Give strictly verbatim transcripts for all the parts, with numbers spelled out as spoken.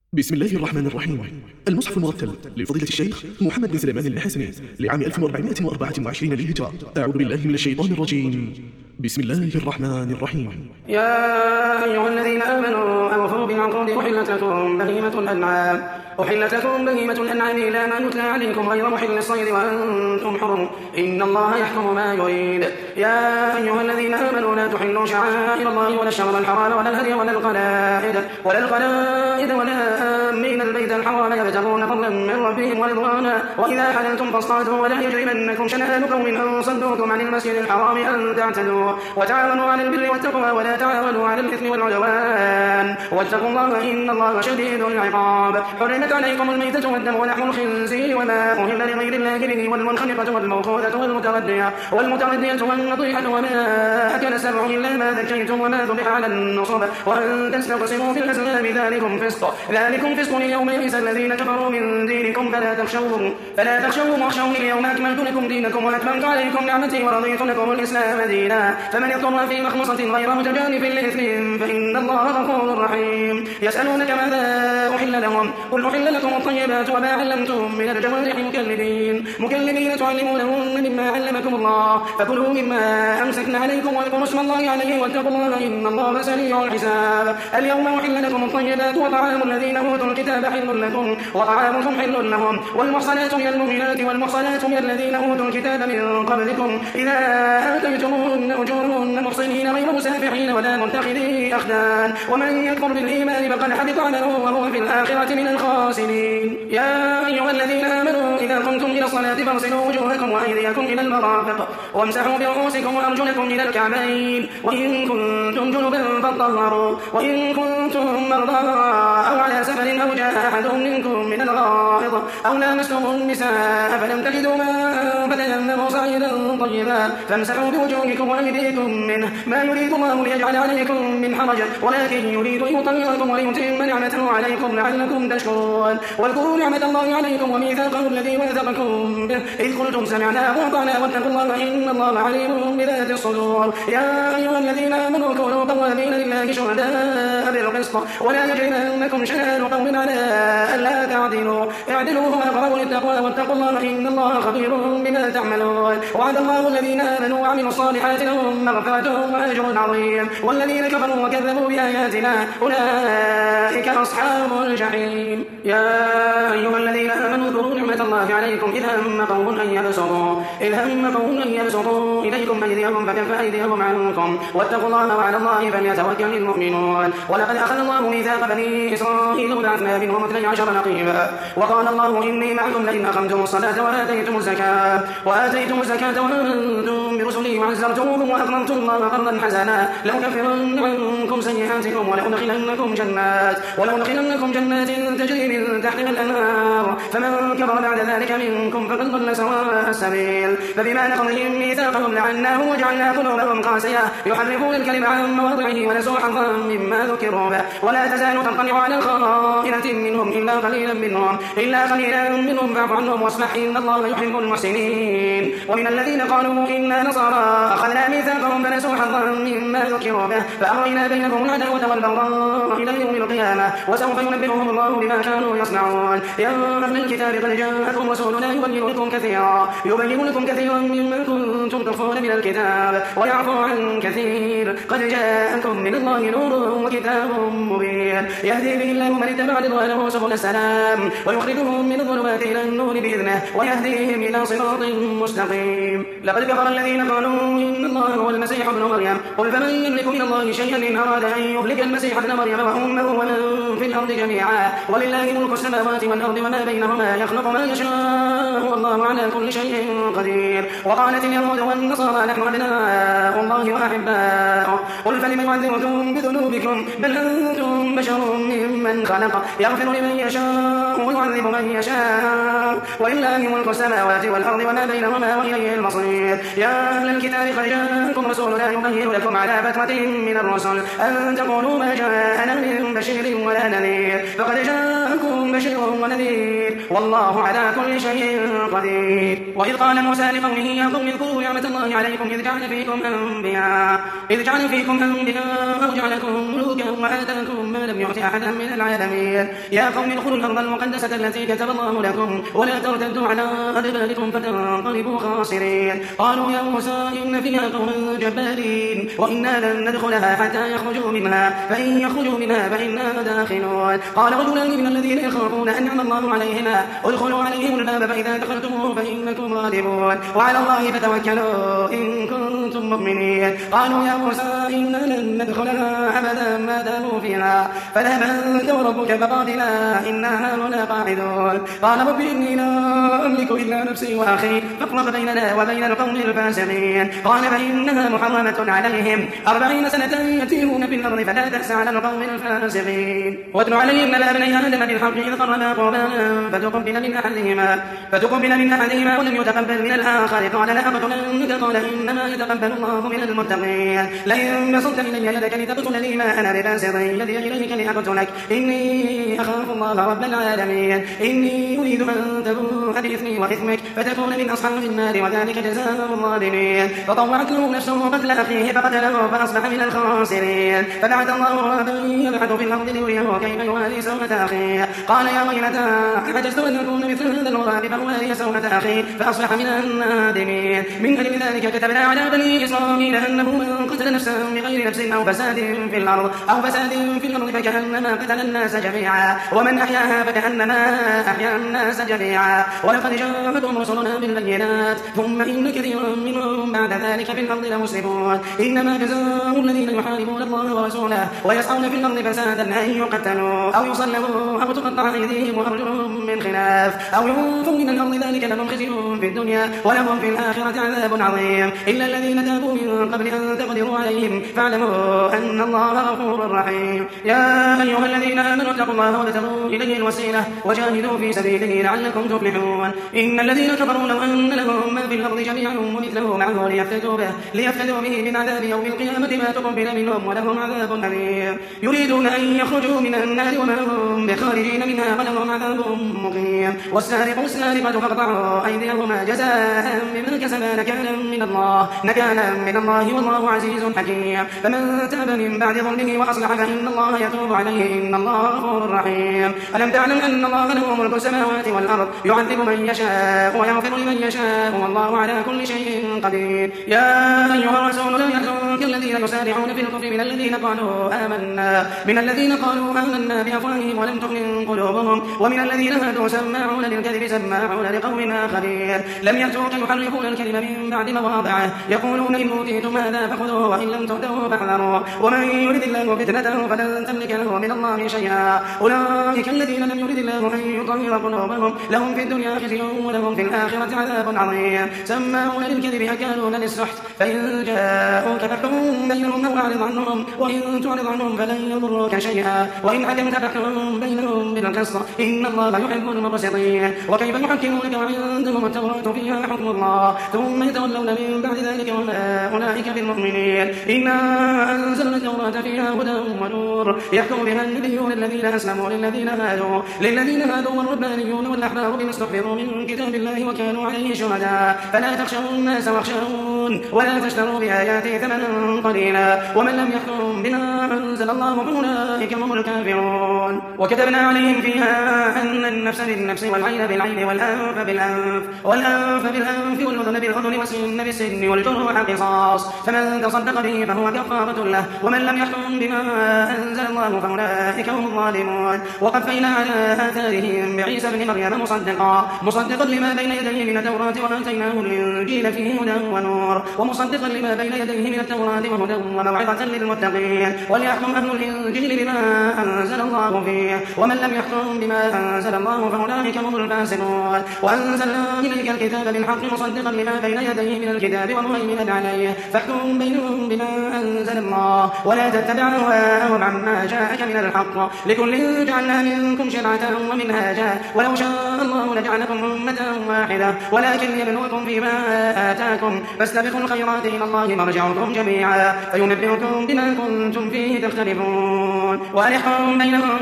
بسم الله الرحمن الرحيم. المصحف المرتل لفضيلة الشيخ محمد بن سليمان الحسني لعام ألف وأربعمائة وأربعة وعشرين للهجرة. أعوذ بالله من الشيطان الرجيم. بسم الله الرحمن الرحيم. يا أيها الذين آمنوا أوفوا بالعقود أحلت لكم بهيمة الأنعام أحلت لكم بهيمة الأنعام إلا ما يتلى عليكم غير محل الصيد وأنتم حرم إن الله يحكم ما يريد. يا أيها الذين آمنوا لا تحلوا شعائر الله ولا الشهر الحرام ولا الهدي ولا القلائد ولا القلائد ولا آمين البيت الحرام يبتغون فضلا من ربهم ورضوانا وإذا حللتم فاصطادوا ولا يجرمنكم شنآن قوم أن صدوكم عن المسجد الحرام أن تعتدوا وتعاونوا على البر والتقوى ولا تعاونوا على الإثم والعدوان واتقوا الله إن الله شديد العقاب. حرمت عليكم الميتة والدم ولحم الخنزير وما أهل لغير الله به والمنخنقة والموقوذة والمتردية والمتردية والنطيحة وما أكل السبع إلا ما ذكيتم وما ذبح على النصب وأن تستقسموا في الأزلام ذلكم فسق ذلكم فسق اليوم يئس الذين كفروا من دينكم فلا تخشوهم فلا تخشوهم واخشوني اليوم أكملت لكم دينكم وأتممت عليكم نعمتي ورضيت لكم الإسلام دينا فمن اضطر في مخمصة غير متجانف لإثم فإن الله غفور رحيم. يسألونك ماذا أحل لهم قل أحل لكم الطيبات وما علمتم من الجوارح مكلبين مكلبين تعلمونهن مما علمكم الله فكلوا مما أمسكن عليكم واذكروا اسم الله عليه واتقوا الله إن الله سريع الحساب. اليوم أحل لكم الطيبات وطعام الذين أوتوا الكتاب حل لكم وطعامكم حل لهم والمحصنات من المؤمنات والمحصنات من الذين أوتوا الكتاب من قبلكم إذا آتيتموهن أجورهن محصنين غير مسافحين ولا متخذي أخدان ومن يكفر بالإيمان فقد حبط عمله وهو في الآخرة من الخاسرين. يا أيها الذين آمنوا إذا قمتم إلى الصلاة فاغسلوا وجوهكم وأيديكم إلى المرافق وامسحوا برؤوسكم وأرجلكم إلى الكعبين وإن كنتم جنبا فاطهروا وإن كنتم مرضى أو على سفر أو جاء أحد منكم من الغائط أو لامستم النساء فلم تجدوا ماء فتيمموا صعيدا طيبا فامسحوا بوجوهكم وأيديكم منه ما يريد الله ليجعل عليكم من حرج ولكن يريد أن يطهركم وليتم نعمته عليكم لعلكم تشكرون. واذكروا نعمة الله عليكم وميثاقه الذي واثقكم به إذ قلتم سمعنا وأطعنا واتقوا الله إن الله عليم بذات الصدور. يا أيها الذين آمنوا كونوا قوامين لله شهداء بالقسط ولا يجرمنكم شنآن قوم على ألا تعدلوا اعدلوا هو أقرب للتقوى واتقوا الله إن الله خبير بما تعملون. وعد الله الذين آمنوا وعملوا الصالحات لهم مغفرة وأجر عظيم والذين كفروا وكذبوا بآياتنا أولئك أصحاب الجحيم. يا أيها الذين آمنوا اذكروا نعمة الله عليكم إذ هم قوم أن يبسطوا إذ هم قوم أن يبسطوا إليكم أيديهم فكف أيديهم عنكم واتقوا الله وعلى الله فليتوكل المؤمنون. ولقد أخذ الله ميثاق بني إسرائيل وبعثنا منهم اثني عشر نقيبا وقال الله إني معكم لئن أقمتم الصلاة وآتيتم الزكاة وآتيتم الزكاة وأنتم برسلي وعزرتموهم وأقرضتم الله قرضا حسنا لأكفرن عنكم سيئاتكم ولأدخلنكم جنات ولأدخلنكم جنات تجري من تحتها الأنهار فمن كفر بعد ذلك منكم فقد ضل سواء السبيل. فبما نقضهم ميثاقهم لعناهم وجعلنا قلوبهم قاسية يحرفون الكلم عن مواضعه ونسوا حظا مما ذكروا به ولا تزال تطلع على خائنة منهم إلا قليلا منهم إلا قليلا منهم فاعف عنهم واصفح إن الله يحب المحسنين. ومن الذين قالوا إنا نصارى أخذنا ميثاقهم فنسوا حظا مما ذكروا به فأغرينا بينهم العداوة والبغضاء إلى يوم القيامة وسوف ينبئهم الله بما كانوا يصنعون. يا أهل الكتاب قد جاءكم رسولنا يبين لكم كثيرا يبين لكم كثيرا مما كنتم تخفون من الكتاب ويعفو عن كثير قد جاءكم من الله نور وكتاب مبين يهدي به الله من اتبع رضوانه سبل السلام ويخرجهم من الظلمات إلى النور بإذنه ويهديهم إلى صراط مستقيم. لقد كفر الذين قالوا إن الله هو المسيح ابن مريم قل فمن يملك من الله شيئا إن أراد أن يهلك المسيح ابن مريم وأمه ومن في الأرض جميعا ولله ملك السماوات والأرض وما بينهما يخلق ما يشاء والله على كل شيء قدير. وقالت اليهود والنصارى نحن أبناء الله وأحباؤه قل فلم يعذبكم بذنوبكم بل أنتم بشر ممن خلق يغفر لمن يشاء ويعذب من يشاء ولله ملك السماوات والأرض وما بينهما وإليه المصير. يا أهل الكتاب قد جاءكم رسولنا يبين لكم على فترة من الرسل أن تقولوا ما جاءنا من بشير ولا نذير فقد جاءكم بشير ونذير والله على كل شيء قدير. وإذ قال موسى لقومه يا قوم اذكروا نعمة الله عليكم إذ جعل فيكم أنبياء إذ جعل فيكم أنبياء وجعلكم ملوكا وآتاكم ما لم يؤت أحدا من العالمين. يا قوم ادخلوا الأرض المقدسة التي كتب الله لكم ولا ترتدوا على أدباركم فتنقلبوا خاسرين. قالوا يا موسى إن فيها قوما جبارين وإنا لن ندخلها حتى يخرجوا منها فإن يخرجوا منها فإنا داخلون. قال رجلان من الذين يخافون أنعم الله عليهما ادخلوا عليهم الباب فإذا دخلتموه فإنكم غالبون وعلى الله فتوكلوا إن كنتم مؤمنين. قالوا يا موسى إنا لن ندخلها أبدا ما داموا فيها فاذهب أنت وربك فقاتلا إنا هاهنا قاعدون. قال رب إني لا أملك إلا نفسي وأخي فاقض بيننا وبين القوم الفاسقين. قال فإنها محرمة عليهم أربعين سنة يتيهون في الأرض فلا تأس على القوم الفاسقين. واتل عليهم نبأ ابني آدم بالحق إذ قربا قربانا فتقبل من أحدهما فتقبل من أحدهما ولم يتقبل من الآخر قال لأقتلنك قال إنما يتقبل الله من المتقين. لئن بسطت إلي يدك لتقتلني ما أنا بباسط يدي إليك لأقتلك إني أخاف الله رب العالمين. إني أريد أن تبوء بإثمي وإثمك فتكون من أصحاب النار وذلك جزاء الظالمين. فطوعت له نفسه قتل أخيه فقتله فأصبح من الخاسرين. فبعث الله غرابا يبحث في الأرض ليريه كيف يواري سوءة أخيه قال يا ويلتى أعجزت أن أكون مثل هذا الغراب فأواري سوءة أخيه فأصبح من النادمين. من أجل ذلك كتبنا على بني إسرائيل أنه من قتل نفسا بغير نفس أو فساد في الأرض أو فساد في الأرض فكأنما قتل الناس جميعا ومن أحياها فكأنما أحيا الناس جميعا. ولقد جاءتهم رسلنا بالبينات ثم إن كثيرا منهم بعد ذلك في الأرض لمسرفون. إنما جزاء الذين يحاربون الله ورسوله ويسعون في الأرض فسادا أن يقتلوا أو يصلبوا أو تقطع أيديهم وأرجلهم من خلاف أو ينفوا من الأرض ذلك لهم خزي في الدنيا ولهم في الآخرة عذاب عظيم. إلا الذين تابوا من قبل أن تقدروا عليهم فاعلموا أن الله غفور رحيم. يا أيها الذين آمنوا اتقوا الله وابتغوا إليه الوسيلة وجاهدوا في سبيله لعلكم تفلحون. إن الذين كفروا لو أن لهم ما في الأرض جميعا ومثله معه ليفتدوا به ليفتدوا به من عذاب يوم القيامة ما تقبل منهم ولهم عذاب أليم. يريدون أن يخرجوا من النار وما هم بخارجين منها ولهم عذاب مقيم. والسارق والسارقة فاقطعوا أيديهما جزاء بما كسبا نكالا من الله نكالا من الله والله عزيز حكيم. فمن تاب من بعد ظلمه وأصلح فإن الله يتوب عليه إن الله غفور رحيم. ألم تعلم أن الله له ملك السماوات والأرض يعذب من يشاء ويغفر لمن يشاء والله على كل شيء قدير. يا أيها الرسول لا يحزنك الذين يسارعون في الكفر من الذين قالوا آمنا من الذين قالوا آمنا بأفواههم ولم تؤمن قلوبهم ومن الذين هادوا سماعون للكذب سماعون لقوم آخرين لم يأتوك يحرفون الكلم من بعد مواضعه يقولون إن أوتيتم هذا فخذوه وإن لم تؤتوه فاحذروا ومن يرد الله فتنته فلن تملك له من الله شيئا. أولئك الذين لم يرد الله أن يطهر قلوبهم لهم في الدنيا خزي ولهم في الآخرة عذاب عظيم. سماعون للكذب أكالون للسحت فإن جاءوك فاحكم بينهم أو أعرض عنهم وإن تعرض عنهم فلن يضروك شيئا وإن حكمت فاحكم بينهم بالقسط إن الله يحب المقسطين. وكيف يحكمونك وعندهم التوراة فيها حكم الله ثم يتولون من بعد ذلك وما أولئك بالمؤمنين. إنا أنزلنا التوراة فيها هدى ونور يحكم بها النبيون الذين أسلموا للذين هادوا للذين هادوا والربانيون والأحبار بما استحفظوا من كتاب الله وكانوا عليه شهداء فلا تخشوا الناس واخشون ولا تشتروا بآياتي ثمنا قليلا ومن لم يحكم بما أنزل الله فأولئك هم الكافرون. وكتبنا عليهم فيها أن النفس بالنفس والعين بالعين والأنف بالأنف والأنف بالأنف والأذن بالأذن والسن بالسن والجروح قصاص فمن تصدق به فهو كفارة له ومن لم يحكم بما أنزل الله فأولئك هم الظالمون. وقفينا على آثارهم بعيسى بن مريم مصدقا مصدقا لما بين يديه من التوراة وآتيناه الإنجيل فيه هدى ونور ومصدقا لما بين يديه من التوراة وهدى وموعظة للمتقين. وليحكم أهل الإنجيل بما أنزل الله فيه ومن لم يحكم بما أنزل الله فأولئك هم الفاسقون. وأنزلنا إليك الكتاب بالحق مصدقا لما بين يديه من الكتاب ومهيمنا عليه فاحكم بينهم بما أنزل الله ولا تتبع أهواءهم عما جاءك من الحق لكل جعلنا منكم شرعة ومنهاجا ولو شاء الله لجعلكم أمة واحدة ولكن يبلوكم فيما آتاكم فاستبقوا الخيرات إلى الله مرجعكم جميعا فينبئكم بما كنتم فيه تختلفون. وأن يحكم بينهم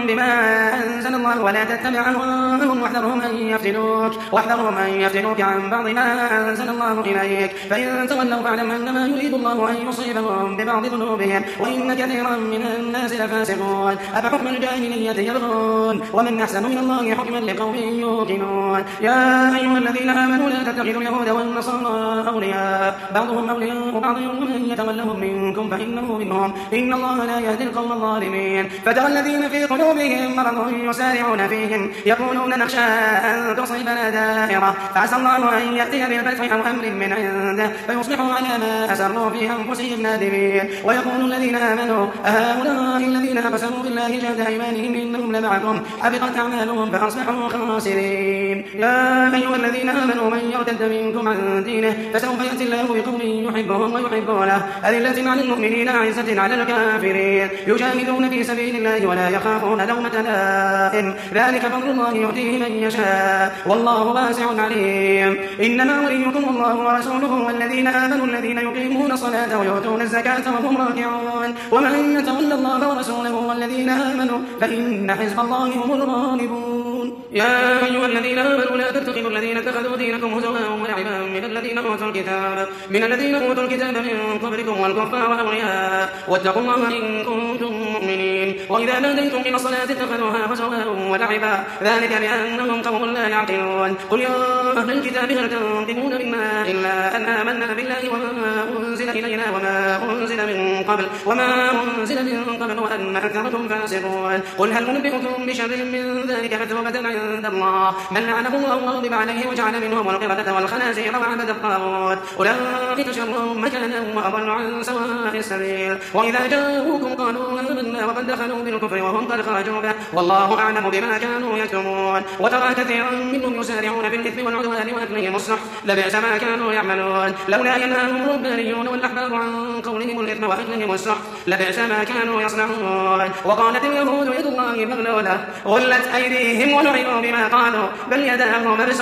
بما أنزل الله ولا تتبع أهواءهم واحذرهم أن يفتنوك واحذرهم أن يفتنوك عن بعض ما أنزل الله إليك فإن تولوا فاعلم أنما يريد الله أن يصيبهم ببعض ذنوبهم وإن كثيرا من الناس لفاسقون أفحكم الجاهلية يبغون ومن أحسن من الله حكما لقوم يوقنون. يا أيها الذين آمنوا لا تتخذوا اليهود والنصارى أولياء بعضهم أولياء بعض ومن يتولهم منكم فإنه منهم إن الله لا يهدي القوم الظالمين. فترى الذين في قلوبهم مرض يسارعون فيهم يقولون نخشى أن تصيبنا دائرة فعسى الله أن يأتي بالفتح أو أمر من عنده فيصبحوا على ما أسروا في أنفسهم نادمين. ويقول الذين آمنوا أهؤلاء الذين أقسموا بالله جهد أيمانهم إنهم لمعكم حبطت أعمالهم فأصبحوا خاسرين. يا أيها الذين آمنوا من يرتد منكم عن دينه فسوف يأتي الله بقوم يحبهم ويحبونه أذلة على المؤمنين أعزة على الكافرين يجاهدون في سبيل الله ولا يخافون لومة لائم ذلك فضل الله يؤتيه من يشاء والله واسع عليم. إنما وليكم الله ورسوله والذين آمنوا الذين يقيمون الصلاة ويؤتون الزكاة وهم راكعون ومن يتولى الله ورسوله والذين آمنوا فإن حزب الله هم الغالبون. يا أيها الذين آمنوا لا تتخذوا الذين اتخذوا دينكم هزوا ولعبا من الذين أوتوا الكتاب من الذين أوتوا الكتاب من قبلكم والكفار أولياء واتقوا الله إن كنتم مؤمنين. وإذا ناديتم إلى الصلاة اتخذوها هزوا ولعبا ذلك بأنهم قوم لا يعقلون. قل يا أهل الكتاب هل تنقمون منا إلا أن آمنا بالله وما أنزل إلينا وما أنزل من قبل وما أنزل من قبل وأن أكثركم فاسقون. قل هل ننبئكم بشر من ذلك مثوبة عند الله من لعنه الله وغضب عليه وجعل منهم القردة والخنازير وعبد الطاغوت أولئك شر مكانا وأضل عن سواء السبيل. وإذا جاءوكم قالوا آمنا وقد دخلوا بالكفر وهم قد خرجوا به والله أعلم بما كانوا يكتمون. وترى كثيرا منهم يسارعون في الإثم والعدوان وأكلهم السحت لبئس ما كانوا يعملون. لولا ينهاهم الربانيون والأحبار عن قولهم الإثم وأكلهم السحت لبئس ما كانوا يصنعون. وقالت اليهود يد الله مغلولة غلت أيديهم ولعنوا بما قالوا بل يداه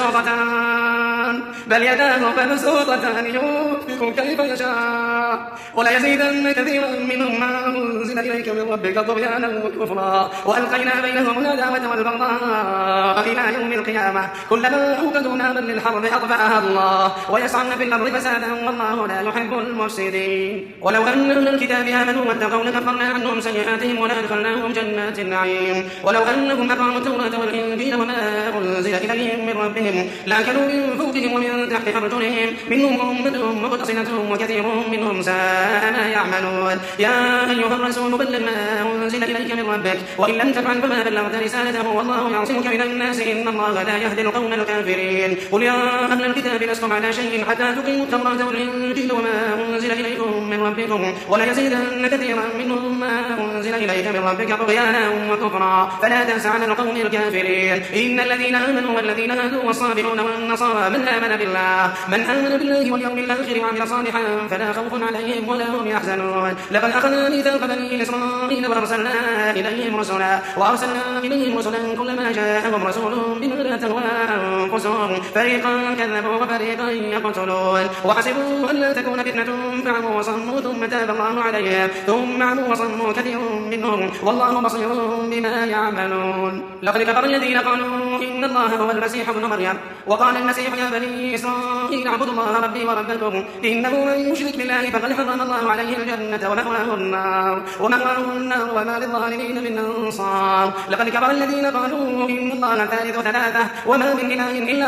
مبسوطتان بل يداه مبسوطتان ينفق كيف يشاء وليزيدن كثيرا منهم ما أنزل إليك من ربك طغيانا وكفرا وألقينا بينهم العداوة والبغضاء إلى يوم القيامة كلما أوقدوا نارا للحرب أطفأها الله ويسعون في الأرض فسادا والله لا يحب المفسدين. ولو أن أهل الكتاب آمنوا واتقوا لكفرنا عنهم سيئاتهم ولأدخلناهم جنات النعيم. ولو أنهم أقاموا التوراة والإنجيل وما أنزل إليهم من ربهم لأكلوا من فوقهم ومن تحت أرجلهم منهم أمة مقتصدة وكثير منهم ساء ما يعملون. يا أيها الرسول بلغ ما أنزل إليك من ربك وإن لم تفعل فما بلغت رسالته والله يعصمك من الناس إن الله لا يهدي القوم الكافرين. قل يا أهل الكتاب لستم على شيء حتى تقيموا التوراة والإنجيل وما أنزل إليكم من ربكم وليزيدن كثيرا منهم ما أنزل إليك من ربك طغيانا وكفرا فلا تأس على القوم الكافرين. إن الذين آمنوا والذين هادوا والصابرون والنصارى من آمن بالله من آمن بالله واليوم الآخر وعمل صالحا فلا خوف عليهم ولا هم يحزنون. لقد أخذنا ميثاق بني إسرائيل وأرسلنا إليهم رسلا وأرسلنا إليهم رسلا كلما جاءهم رسول بما لا تهوى أنفسهم فريقا كذبوا وفريقا يقتلون وحسبوا أن لا تكون فتنة فعموا وصموا ثم تاب الله عليهم ثم عموا وصموا كثير منهم والله بصير بما يعملون. لقد كفر الذين قالوا إن الله هو المسيح ابن مريم وقال المسيح يا بني إسرائيل اعبدوا الله ربي وربكم إنه من يشرك بالله فقد حرم الله عليه الجنة ومأواه النار ومأواه النار وما للظالمين من أنصار. لقد كفر الذين قالوا إن الله ثالث ثلاثة وما من إله إلا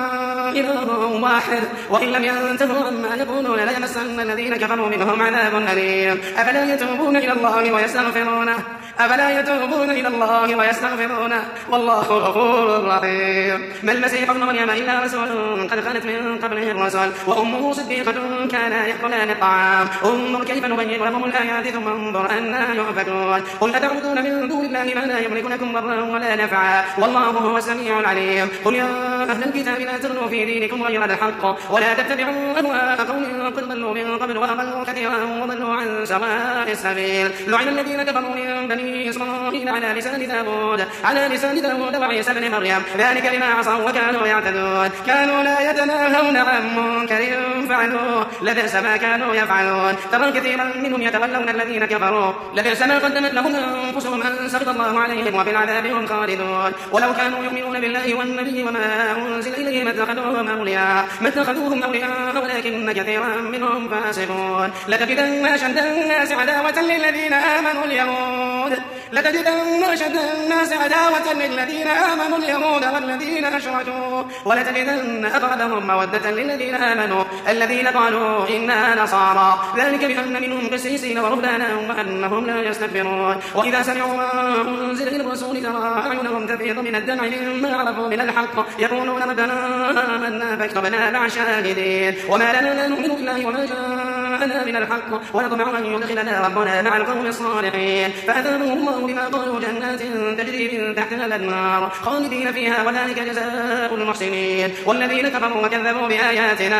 إله واحد وإن لم ينتهوا عما يقولون ليمسن الذين كفروا منهم عذاب أليم. أفلا يتوبون إلى الله ويستغفرونه أفلا يتوبون إلى الله ويستغفرونه والله غفور رحيم. ما المسيح ابن مريم إلا رسول قد خلت من قبله الرسل وأمه صديقة كانا يأكلان الطعام انظر كيف نبين لهم الآيات ثم انظر أنا يؤفكون. قل أتعبدون من دون الله ما لا يملك لكم ضرا ولا نفعا والله هو السميع العليم. قل يا أهل الكتاب لا تغلوا في دينكم غير الحق ولا تتبعوا أهواء قوم قد ضلوا من قبل وأضلوا كثيرا وضلوا عن عن سواء السبيل. لعن الذين كفروا من بني إسرائيل على لسان داود على لسان داود وعيسى بن مريم ذلك بما عصوا وكانوا يعتدون كانوا لا يتناهون عن منكر فعلوه لبئس ما كانوا يفعلون. ترى كثيرا منهم يتولون الذين كفروا لبئس ما قدمت لهم أنفسهم أن سخط الله عليهم وفي العذاب هم خالدون. ولو كانوا يؤمنون بالله والنبي وما أنزل إليه ما اتخذوهم أولياء ما اتخذوهم أولياء ولكن كثيرا منهم فاسقون. لتجدن أشد الناس عداوة للذين آمنوا اليهود لتجدن أشد الناس عداوة للذين آمنوا اليهود والذين أشركوا ولتجدن أقربهم مودة للذين آمنوا الذين قالوا إنا نصارى ذلك بأن منهم قسيسين ورهبانا وأنهم لا يستكبرون. وإذا سمعوا ما أنزل إلى الرسول ترى أعينهم تفيض من الدمع مما عرفوا من الحق يقولون ربنا آمنا فاكتبنا مع الشاهدين. وما لنا لا نؤمن بالله وما جاءنا من الحق ونطمع أن يدخلنا ربنا مع القوم الصالحين فأثابهم الله بما قالوا جنات تجري من تحتها الأنهار خالدين فيها وذلك جزاء المحسنين. والذين كفروا وكذبوا بآياتنا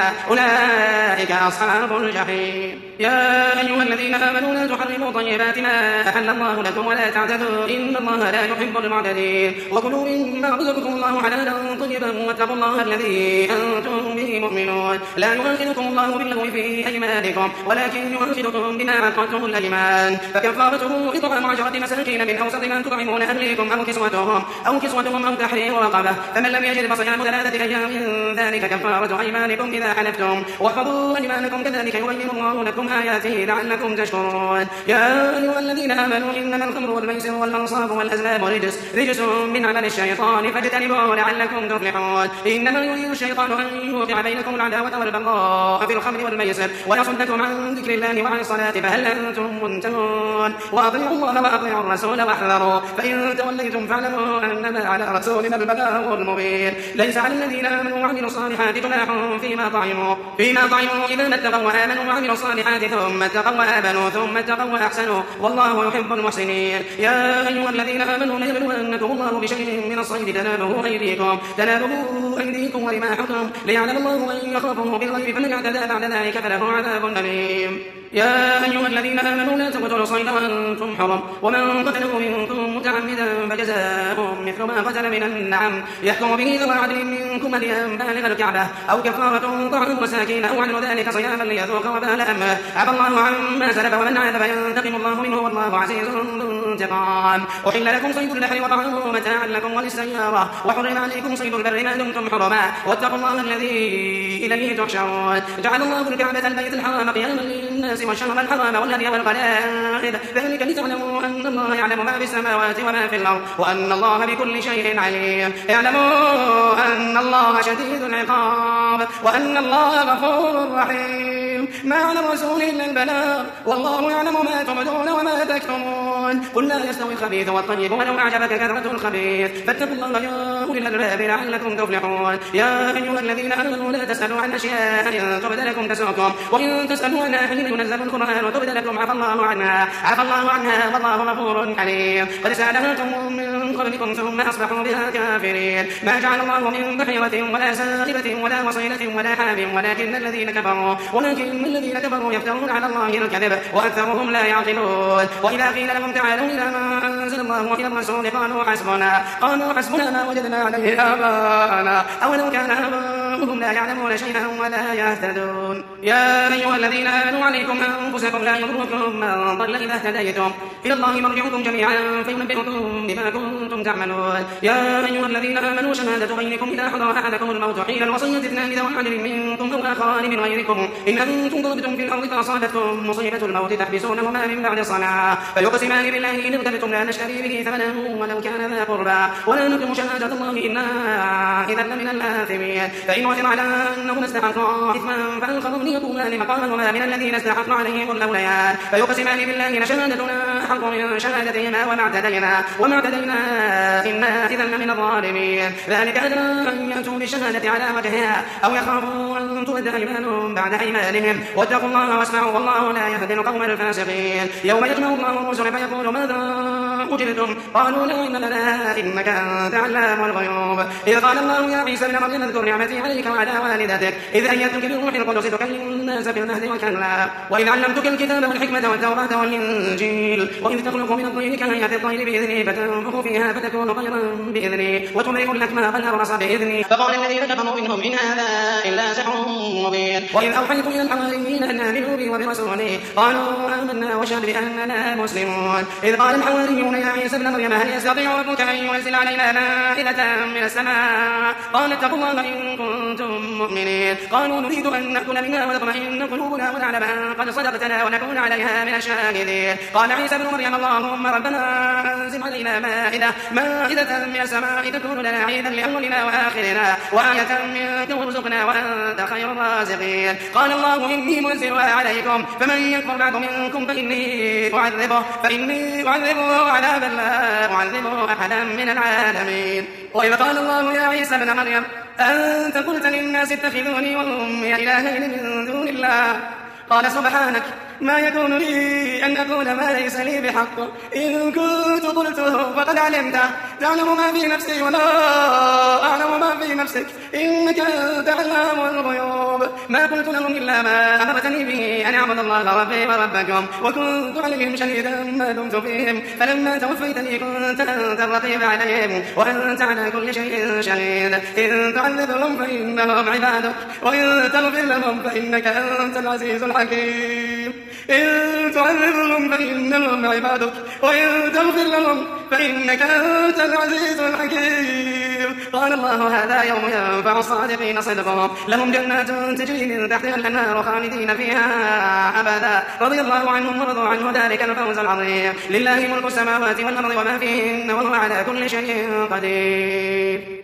أولئك أصحاب الجحيم. يا أيها الذين آمنوا لا تحرموا طيبات ما أحل الله لكم ولا تعتدوا إن الله لا يحب المعتدين. وكلوا مما رزقكم الله حلالا طيبا واتقوا الله الذي أنتم به مؤمنون. لا يؤاخذكم الله باللغو في أيمانكم ولكن يؤاخذكم بما عقدتم الأيمان فكفارته إطعام عشرة مساكين من أوسط ما تطعمون أهليكم أو كسوتهم أو كسوتهم أو تحرير رقبة فمن لم يجد فصيام ثلاثة أيام ذلك كفارة أيمانكم إذا حلفتم واحفظوا أيمانكم كذلك يبين الله لكم آياته لعلكم تشكرون. يا أيها الذين آمنوا إنما الخمر والميسر والأنصاب والأزلام رجس رجس من عمل الشيطان فاجتنبوه لعلكم تفلحون. إنما يريد الشيطان أن يوقع بينكم العداوة والبغضاء في الخمر والميسر ويصدكم عن ذكر الله وعن الصلاة فهل أنتم منتهون. وأطيعوا الله وأطيعوا الرسول واحذروا فإن توليتم فاعلموا أنما على رسولنا البلاغ المبين. ليس على الذين آمنوا وعملوا الصالحات جناح فيما طعموا فيما طعموا إذا ما اتقوا وآمنوا وعملوا الصالحات ثم اتقوا وآمنوا ثم اتقوا وأحسنوا والله يحب المحسنين. يا أيها الذين آمنوا ليبلونكم الله بشيء من الصيد تناله أيديكم تناله أيديكم ورماحكم ليعلم الله من يخافه بالغيب فمن اعتدى بعد ذلك فله عذاب أليم. يا أيها الذين آمنوا لا تقتلوا الصيد وأنتم حرم ومن قتله منكم متعمدا فجزاء مثل ما قتل من النعم يحكم به ذو عدل منكم هديا بالغ الكعبة أو كفارة طعام مساكين أو عدل ذلك صياما ليذوق وبال أمره عفى الله عما سلف ومن عاد فينتقم الله منه والله عزيز ذو انتقام. أحل لكم صيد البحر وطعامه متاعا لكم وللسيارة وحرم عليكم صيد البر ما دمتم حرما واتقوا الله الذي إليه تحشرون. جعل الله الكعبة البيت الحرام قياما للناس والشهر الحرام والهدي والقلائد ذلك لتعلموا أن الله يعلم ما في السماوات وما في الأرض وأن الله بكل شيء عليم. اعلموا أن الله شديد العقاب وأن الله غفور رحيم. ما على الرسول إلا البلاغ والله يعلم ما تبدون وما تكتمون. قل لا يستوي الخبيث والطيب ولو أعجبك كثرة الخبيث فاتقوا الله يا أولي الألباب لعلكم تفلحون. يا أيها الذين آمنوا لا تسألوا عن أشياء إن تبد لكم تسؤكم وإن تسألوا عنها حين ينزل القرآن وتبد لكم عفى الله عنها عفى الله عنها والله غفور حليم. قد سألتم من قبلكم ثم أصبحوا بها كافرين. ما جعل الله من بحيرة ولا سائبة ولا وصيلة ولا حام ولكن الذين كفروا ولكن الذين كفروا يفترون على الله الكذب وأكثرهم لا يعقلون. وإذا قيل لهم تعالوا إلى ما أنزل الله وإلى الرسول قالوا حسبنا قالوا حسبنا ما وجدنا عليه آباءنا أولو كان آباؤهم لا يعلمون شيئا ولا يهتدون. يا أيها الذين آمنوا عليكم أنفسكم لا يضركم من ضل إذا اهتديتم إلى الله مرجعكم جميعا فينبئكم بما كنتم تعملون. يا أيها الذين آمنوا شهادة بينكم إذا حضر أحدكم الموت حين الوصية اثنان ذوي عدل منكم أو آخران من غيركم إن أنتم ضربتم في الأرض فأصابتكم مصيبة الموت تحبسونهما من بعد الصلاة فيقسمان بالله إن ارتبتم لا نشتري به ثمنا ولو كان ذا قربى ولا نكتم شهادة الله إنا إذا لمن الآثمين. فإن وجب على أنهما استحقا إثما فالآخران يقومان مقامهما من الذين استحق عليهم الأوليان فيقسمان بالله لشهادتنا أحق من شهادتهما وما اعتدينا وما اعتدينا إنا إذا لمن الظالمين. ذلك أدنى أن يأتوا بالشهادة على وجهها أو يخافوا أن ترد أيمان بعد أيمانهم واتقوا الله واسمعوا والله لا يهدي القوم الفاسقين. يوم يجمع الله الرسل فيقول ماذا قتلتم قالوا لا علم لنا إنك أنت علام الغيوب إذ قال الله يا عيسى ابن مريم اذكر نعمتي عليك وعلى والدتك إذ أيدتك بالروح القدس تكلم الناس في المهد وكهلا وإذ علمتك الكتاب والحكمة والتوراة والإنجيل وإذ تخلق من الطير كهيئة الطير بإذني فتنفخ فيها فتكون طيرا بإذني وتبرئ الأكمه والأبرص بإذني فقال الذين كفروا منهم إن هذا إلا سحر مبين وإذ أوحيت إلى الحواريين أن آمنوا بي وبرسولي قالوا آمنا واشهد بأننا مسلمون إذ قال الحواريون يا عيسى ابن مريم هل يستطيع ربك أن ينزل علينا مائدة من السماء قال اتقوا الله إن كنتم مؤمنين قالوا نريد أن نأكل منها ونطمئن قلوبنا ونعلم أن قد صدقتنا ونكون عليها من الشاهدين قال عيسى ابن مريم اللهم ربنا أنزل علينا مائدة مائدة من السماء تكون لنا عيدا لأولنا وآخرنا وآية منك وارزقنا وأنت خير الرازقين قال الله إني منزلها عليكم فمن يكفر بعد منكم فإني أعذبه فإني أعذبه عذابا لا أعذبه أحدا من العالمين وإذ قال الله يا عيسى ابن مريم أنت قلت للناس اتخذوني وأمي إلهين من دون الله قال سبحانك ما يكون لي أن أقول ما ليس لي بحق إن كنت قلته فقد علمته تعلم ما في نفسي ولا أعلم ما في نفسك إنك أنت علام الغيوب ما قلت لهم إلا ما أمرتني به أن أعبد الله ربي وربكم وكنت عليهم شهيدا ما دمت فيهم فلما توفيتني كنت أنت الرقيب عليهم وأنت على كل شيء شهيد إن تعذبهم فإنهم عبادك وإن تغفر لهم فإنك أنت العزيز الحكيم إن تعذبهم فإنهم عبادك وإن تغفر لهم فإنك أنت العزيز الحكيم قال الله هذا يوم ينفع الصادقين صدقهم لهم جنات تجري من تحتها الأنهار خالدين فيها أبدا رضي الله عنهم ورضوا عنه ذلك الفوز العظيم لله ملك السماوات والأرض وما فيهن وهو على كل شيء قدير